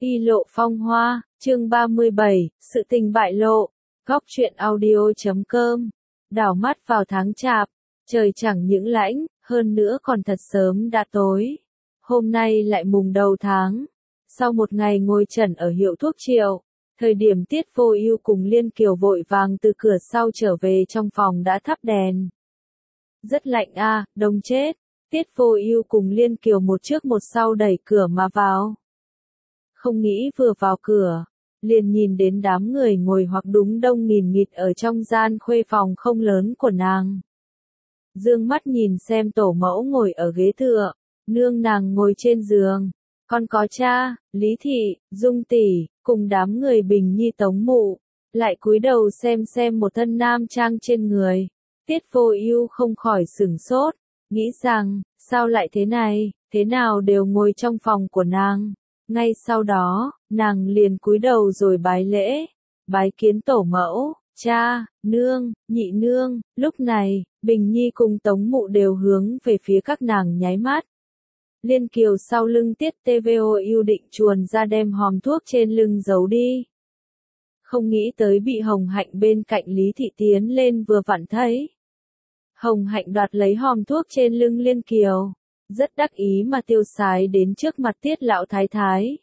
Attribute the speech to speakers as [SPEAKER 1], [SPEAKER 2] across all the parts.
[SPEAKER 1] Y lộ phong hoa, chương 37, sự tình bại lộ. Góc truyện audio.com. Đảo mắt vào tháng chạp, trời chẳng những lãnh, hơn nữa còn thật sớm đã tối. Hôm nay lại mùng đầu tháng. Sau một ngày ngồi trần ở hiệu thuốc Triệu, thời điểm Tiết Vô Ưu cùng Liên Kiều vội vàng từ cửa sau trở về trong phòng đã thắp đèn. Rất lạnh a, đông chết. Tiết Vô Ưu cùng Liên Kiều một trước một sau đẩy cửa mà vào. Không nghĩ vừa vào cửa, liền nhìn đến đám người ngồi hoặc đúng đông nghìn nghịt ở trong gian khuê phòng không lớn của nàng. Dương mắt nhìn xem tổ mẫu ngồi ở ghế tựa, nương nàng ngồi trên giường, còn có cha, Lý Thị, Dung Tỷ, cùng đám người Bình Nhi Tống Mụ, lại cúi đầu xem một thân nam trang trên người. Tiết Vô Ưu không khỏi sửng sốt, nghĩ rằng, sao lại thế này, thế nào đều ngồi trong phòng của nàng. Ngay sau đó, nàng liền cúi đầu rồi bái lễ, bái kiến tổ mẫu, cha, nương, nhị nương. Lúc này, Bình Nhi cùng Tống Mụ đều hướng về phía các nàng nháy mắt. Liên Kiều sau lưng Tiết Vô Ưu định chuồn ra đem hòm thuốc trên lưng giấu đi. Không nghĩ tới bị Hồng Hạnh bên cạnh Lý Thị tiến lên vừa vặn thấy. Hồng Hạnh đoạt lấy hòm thuốc trên lưng Liên Kiều, rất đắc ý mà tiêu sái đến trước mặt Tiết lão thái thái.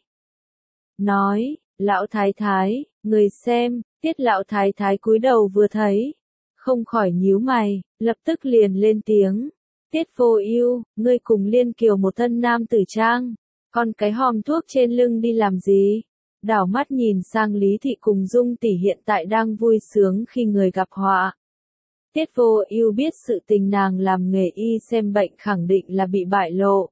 [SPEAKER 1] Nói, lão thái thái, người xem. Tiết lão thái thái cúi đầu vừa thấy, không khỏi nhíu mày, lập tức liền lên tiếng. Tiết Vô Ưu, ngươi cùng Liên Kiều một thân nam tử trang, còn cái hòm thuốc trên lưng đi làm gì? Đảo mắt nhìn sang Lý Thị cùng Dung Tỷ hiện tại đang vui sướng khi người gặp họa. Tiết Vô Ưu biết sự tình nàng làm nghề y xem bệnh khẳng định là bị bại lộ.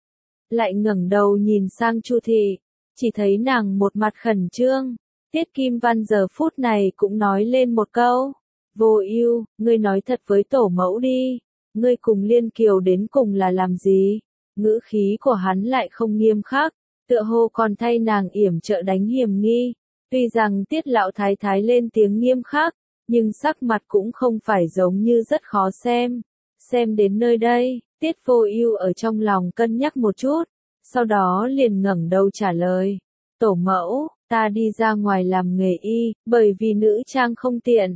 [SPEAKER 1] Lại ngẩng đầu nhìn sang Chu Thị, chỉ thấy nàng một mặt khẩn trương. Tiết Kim Văn giờ phút này cũng nói lên một câu. Vô Ưu, ngươi nói thật với tổ mẫu đi. Ngươi cùng Liên Kiều đến cùng là làm gì? Ngữ khí của hắn lại không nghiêm khắc, tựa hồ còn thay nàng yểm trợ đánh hiểm nghi. Tuy rằng Tiết lão thái thái lên tiếng nghiêm khắc, nhưng sắc mặt cũng không phải giống như rất khó xem. Xem đến nơi đây, Tiết Vô Ưu ở trong lòng cân nhắc một chút, sau đó liền ngẩng đầu trả lời. Tổ mẫu, ta đi ra ngoài làm nghề y, bởi vì nữ trang không tiện.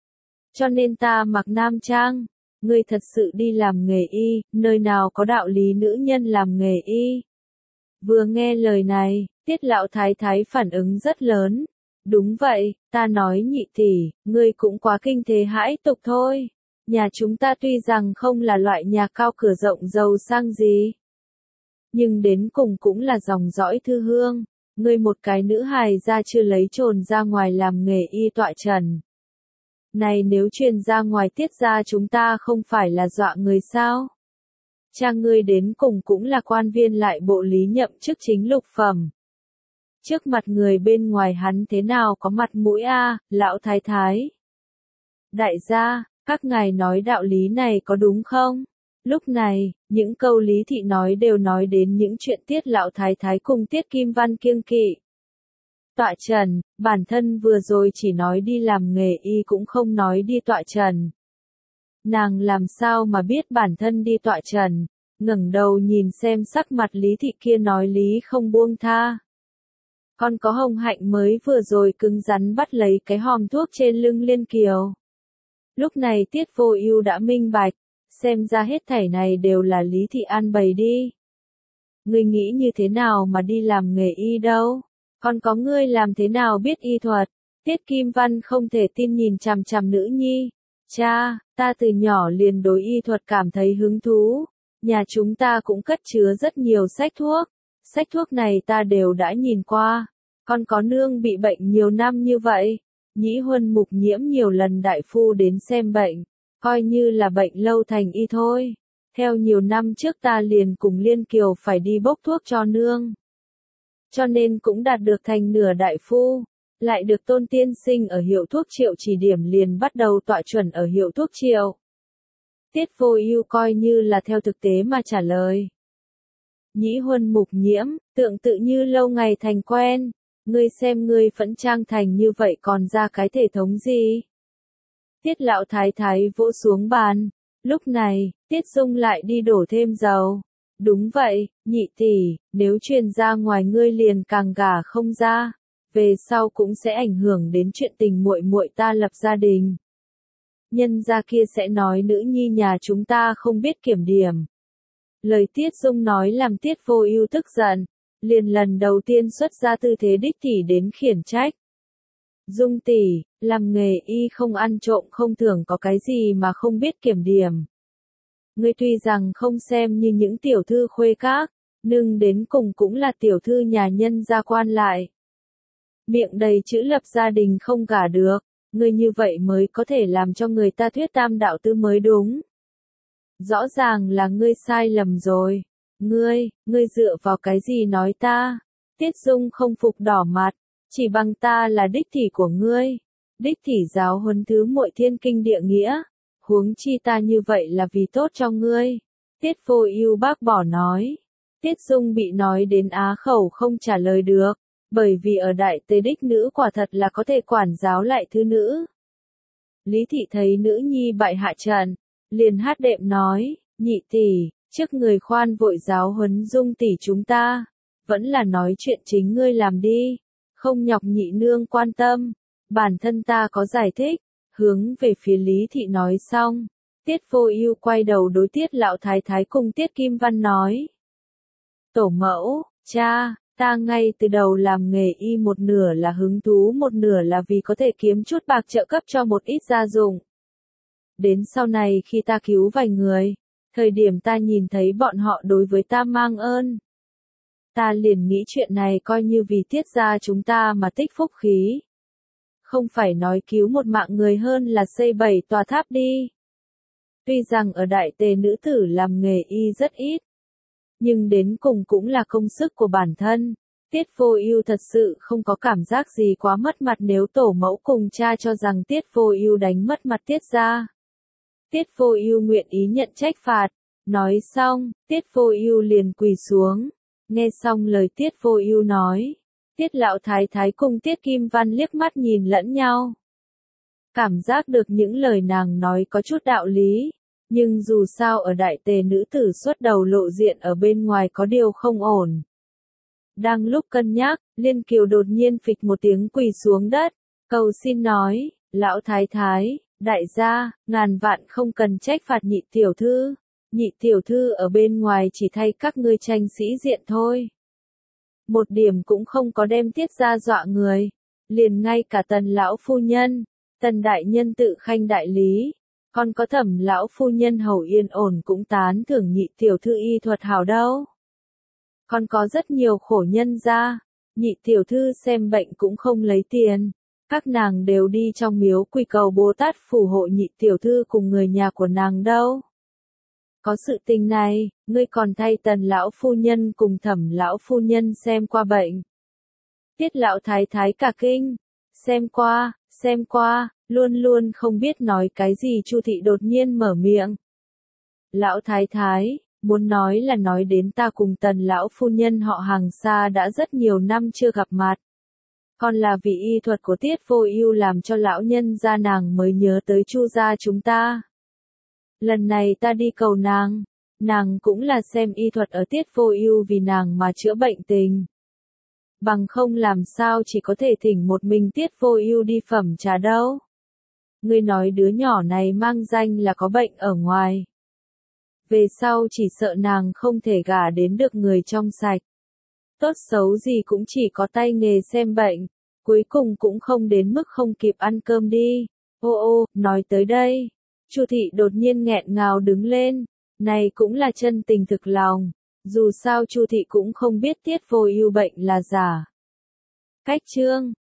[SPEAKER 1] Cho nên ta mặc nam trang. Ngươi thật sự đi làm nghề y, nơi nào có đạo lý nữ nhân làm nghề y. Vừa nghe lời này, Tiết lão thái thái phản ứng rất lớn. Đúng vậy, ta nói nhị tỷ, ngươi cũng quá kinh thế hãi tục thôi. Nhà chúng ta tuy rằng không là loại nhà cao cửa rộng giàu sang gì, nhưng đến cùng cũng là dòng dõi thư hương. Ngươi một cái nữ hài gia chưa lấy chồn ra ngoài làm nghề y tọa trần. Này nếu truyền ra ngoài Tiết gia chúng ta không phải là dọa người sao? Cha ngươi đến cùng cũng là quan viên lại bộ lý nhậm chức chính lục phẩm. Trước mặt người bên ngoài hắn thế nào có mặt mũi a, lão thái thái. Đại gia, các ngài nói đạo lý này có đúng không? Lúc này, những câu Lý Thị nói đều nói đến những chuyện Tiết lão thái thái cùng Tiết Kim Văn kiêng kỵ. Tọa trần, bản thân vừa rồi chỉ nói đi làm nghề y cũng không nói đi tọa trần. Nàng làm sao mà biết bản thân đi tọa trần, ngẩng đầu nhìn xem sắc mặt Lý Thị kia nói lý không buông tha. Còn có Hồng Hạnh mới vừa rồi cứng rắn bắt lấy cái hòm thuốc trên lưng Liên Kiều. Lúc này Tiết Vô Ưu đã minh bạch, xem ra hết thảy này đều là Lý Thị an bày đi. Ngươi nghĩ như thế nào mà đi làm nghề y đâu? Còn có ngươi làm thế nào biết y thuật? Tiết Kim Văn không thể tin nhìn chằm chằm nữ nhi. Cha, ta từ nhỏ liền đối y thuật cảm thấy hứng thú. Nhà chúng ta cũng cất chứa rất nhiều sách thuốc. Sách thuốc này ta đều đã nhìn qua. Còn có nương bị bệnh nhiều năm như vậy. Nhĩ Huân Mục Nhiễm nhiều lần đại phu đến xem bệnh. Coi như là bệnh lâu thành y thôi. Theo nhiều năm trước ta liền cùng Liên Kiều phải đi bốc thuốc cho nương. Cho nên cũng đạt được thành nửa đại phu. Lại được Tôn tiên sinh ở hiệu thuốc Triệu chỉ điểm liền bắt đầu tọa chuẩn ở hiệu thuốc Triệu. Tiết Vô Ưu coi như là theo thực tế mà trả lời. Nhĩ Huân Mục Nhiễm, tượng tự như lâu ngày thành quen. Ngươi xem ngươi phẫn trang thành như vậy còn ra cái thể thống gì? Tiết lão thái thái vỗ xuống bàn. Lúc này, Tiết Dung lại đi đổ thêm dầu. Đúng vậy, nhị tỷ, nếu truyền ra ngoài ngươi liền càng gả không ra, về sau cũng sẽ ảnh hưởng đến chuyện tình muội muội ta lập gia đình. Nhân gia kia sẽ nói nữ nhi nhà chúng ta không biết kiểm điểm. Lời Tiết Dung nói làm Tiết Vô Ưu tức giận, liền lần đầu tiên xuất ra tư thế đích tỷ đến khiển trách. Dung tỷ, làm nghề y không ăn trộm không thưởng có cái gì mà không biết kiểm điểm. Ngươi tuy rằng không xem như những tiểu thư khuê các, nhưng đến cùng cũng là tiểu thư nhà nhân gia quan lại. Miệng đầy chữ lập gia đình không gả được, ngươi như vậy mới có thể làm cho người ta thuyết tam đạo tư mới đúng. Rõ ràng là ngươi sai lầm rồi. Ngươi dựa vào cái gì nói ta? Tiết Dung không phục đỏ mặt, chỉ bằng ta là đích tỷ của ngươi. Đích tỷ giáo huấn thứ muội thiên kinh địa nghĩa, huống chi ta như vậy là vì tốt cho ngươi. Tiết Vô Ưu bác bỏ nói. Tiết Dung bị nói đến á khẩu không trả lời được, bởi vì ở đại tề đích nữ quả thật là có thể quản giáo lại thứ nữ. Lý thị thấy nữ nhi bại hạ trận, liền hát đệm nói, nhị tỷ, trước người khoan vội giáo huấn Dung tỷ chúng ta, vẫn là nói chuyện chính ngươi làm đi, không nhọc nhị nương quan tâm, bản thân ta có giải thích, hướng về phía Lý thị nói xong, Tiết Vô Ưu quay đầu đối Tiết lão thái thái cùng Tiết Kim Văn nói: "Tổ mẫu, cha, ta ngay từ đầu làm nghề y một nửa là hứng thú một nửa là vì có thể kiếm chút bạc trợ cấp cho một ít gia dụng. Đến sau này khi ta cứu vài người, thời điểm ta nhìn thấy bọn họ đối với ta mang ơn. Ta liền nghĩ chuyện này coi như vì Tiết gia chúng ta mà tích phúc khí. Không phải nói cứu một mạng người hơn là xây 7 tòa tháp đi." Tuy rằng ở đại tề nữ tử làm nghề y rất ít, nhưng đến cùng cũng là công sức của bản thân. Tiết Vô Ưu thật sự không có cảm giác gì quá mất mặt nếu tổ mẫu cùng cha cho rằng Tiết Vô Ưu đánh mất mặt Tiết gia. Tiết Vô Ưu nguyện ý nhận trách phạt. Nói xong, Tiết Vô Ưu liền quỳ xuống. Nghe xong lời Tiết Vô Ưu nói, Tiết lão thái thái cùng Tiết Kim Văn liếc mắt nhìn lẫn nhau. Cảm giác được những lời nàng nói có chút đạo lý, nhưng dù sao ở đại tề nữ tử xuất đầu lộ diện ở bên ngoài có điều không ổn. Đang lúc cân nhắc, Liên Kiều đột nhiên phịch một tiếng quỳ xuống đất, cầu xin nói, lão thái thái, đại gia, ngàn vạn không cần trách phạt nhị tiểu thư ở bên ngoài chỉ thay các ngươi tranh sĩ diện thôi. Một điểm cũng không có đem Tiết gia dọa người, liền ngay cả Tần lão phu nhân, Tần đại nhân tự khanh đại lý, còn có Thẩm lão phu nhân Hầu Yên ổn cũng tán thưởng nhị tiểu thư y thuật hảo đâu. Còn có rất nhiều khổ nhân gia, nhị tiểu thư xem bệnh cũng không lấy tiền, các nàng đều đi trong miếu quỳ cầu Bồ Tát phù hộ nhị tiểu thư cùng người nhà của nàng đâu. Có sự tình này, ngươi còn thay Tần lão phu nhân cùng Thẩm lão phu nhân xem qua bệnh. Tiết lão thái thái cả kinh, xem qua, luôn luôn không biết nói cái gì Chu thị đột nhiên mở miệng. Lão thái thái, muốn nói là nói đến ta cùng Tần lão phu nhân họ Hàng xa đã rất nhiều năm chưa gặp mặt. Còn là vì y thuật của Tiết Vô Ưu làm cho lão nhân gia nàng mới nhớ tới Chu gia chúng ta. Lần này ta đi cầu nàng cũng là xem y thuật ở Tiết Vô Ưu vì nàng mà chữa bệnh tình. Bằng không làm sao chỉ có thể thỉnh một mình Tiết Vô Ưu đi phẩm trà đâu. Ngươi nói đứa nhỏ này mang danh là có bệnh ở ngoài. Về sau chỉ sợ nàng không thể gả đến được người trong sạch. Tốt xấu gì cũng chỉ có tay nghề xem bệnh, cuối cùng cũng không đến mức không kịp ăn cơm đi. Ô, nói tới đây, Chu thị đột nhiên nghẹn ngào đứng lên, này cũng là chân tình thực lòng, dù sao Chu thị cũng không biết Tiết Vô Ưu bệnh là giả. Cách chương